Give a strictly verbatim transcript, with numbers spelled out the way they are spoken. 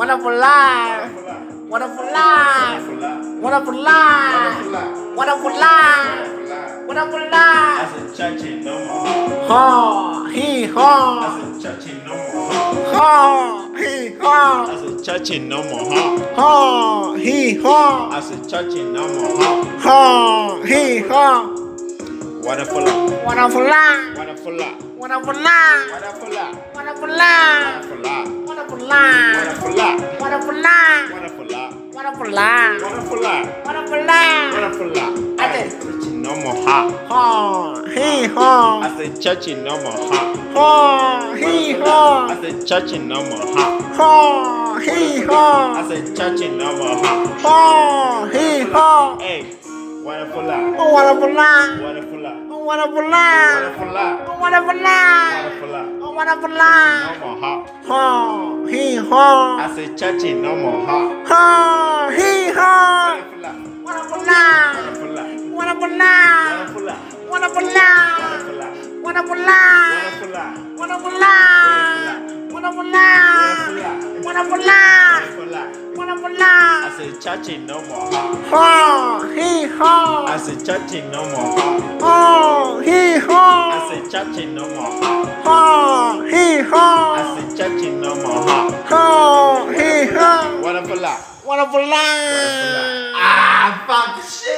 Wonderful life. Wonderful life. Wonderful life. Wonderful life. Wonderful life. I said church ain't no more. Ha, he, ha. I said church ain't no more. Ha, he, ha. I said church ain't no more. Huh? Ha, he, ha. I said church ain't no more. Huh? Ha, he, ha. Wonderful life. Wonderful life. Wonderful life. Wonderful life. Wonderful life. Wonderful life. Wonderful life. Wonderful life. Wonderful life. Wonderful life. Wonderful life. Wonderful life. Wonderful life. Wonderful life. Wonderful life. I I said said church ain't no more. Huh? ha, he, ha. I said church ain't no more. Huh? Ha, he, I ha. said church ain't no more. Huh? Ha, he, I ha. said church ain't no more. Huh? Ha, he, ha. Hey, wonderful life. Wonderful life. Wonderful life. Wonderful life. Wonderful life. Wonderful life. Wonderful life. Wonderful No life. more. Huh? Ha, he, ha. I said church ain't no more. Huh? Ha, he, ha. Wonderful life. Wonderful life. Wonderful life. Wonderful life. Wonderful life. Wonderful life. Wonderful life. Wonderful life. Wonderful life. Wonderful life. Wonderful life. Wonderful life. Wonderful life. Wonderful I life. said church ain't no more. Huh? Ha, he, I ha. said church ain't no more. Huh? Ha, he, I ha. said church ain't no more. Huh? Ha, he, I ha. said church ain't no more. Huh? Ha, he, ha. Wonderful life. Wonderful life. Ah, fuck.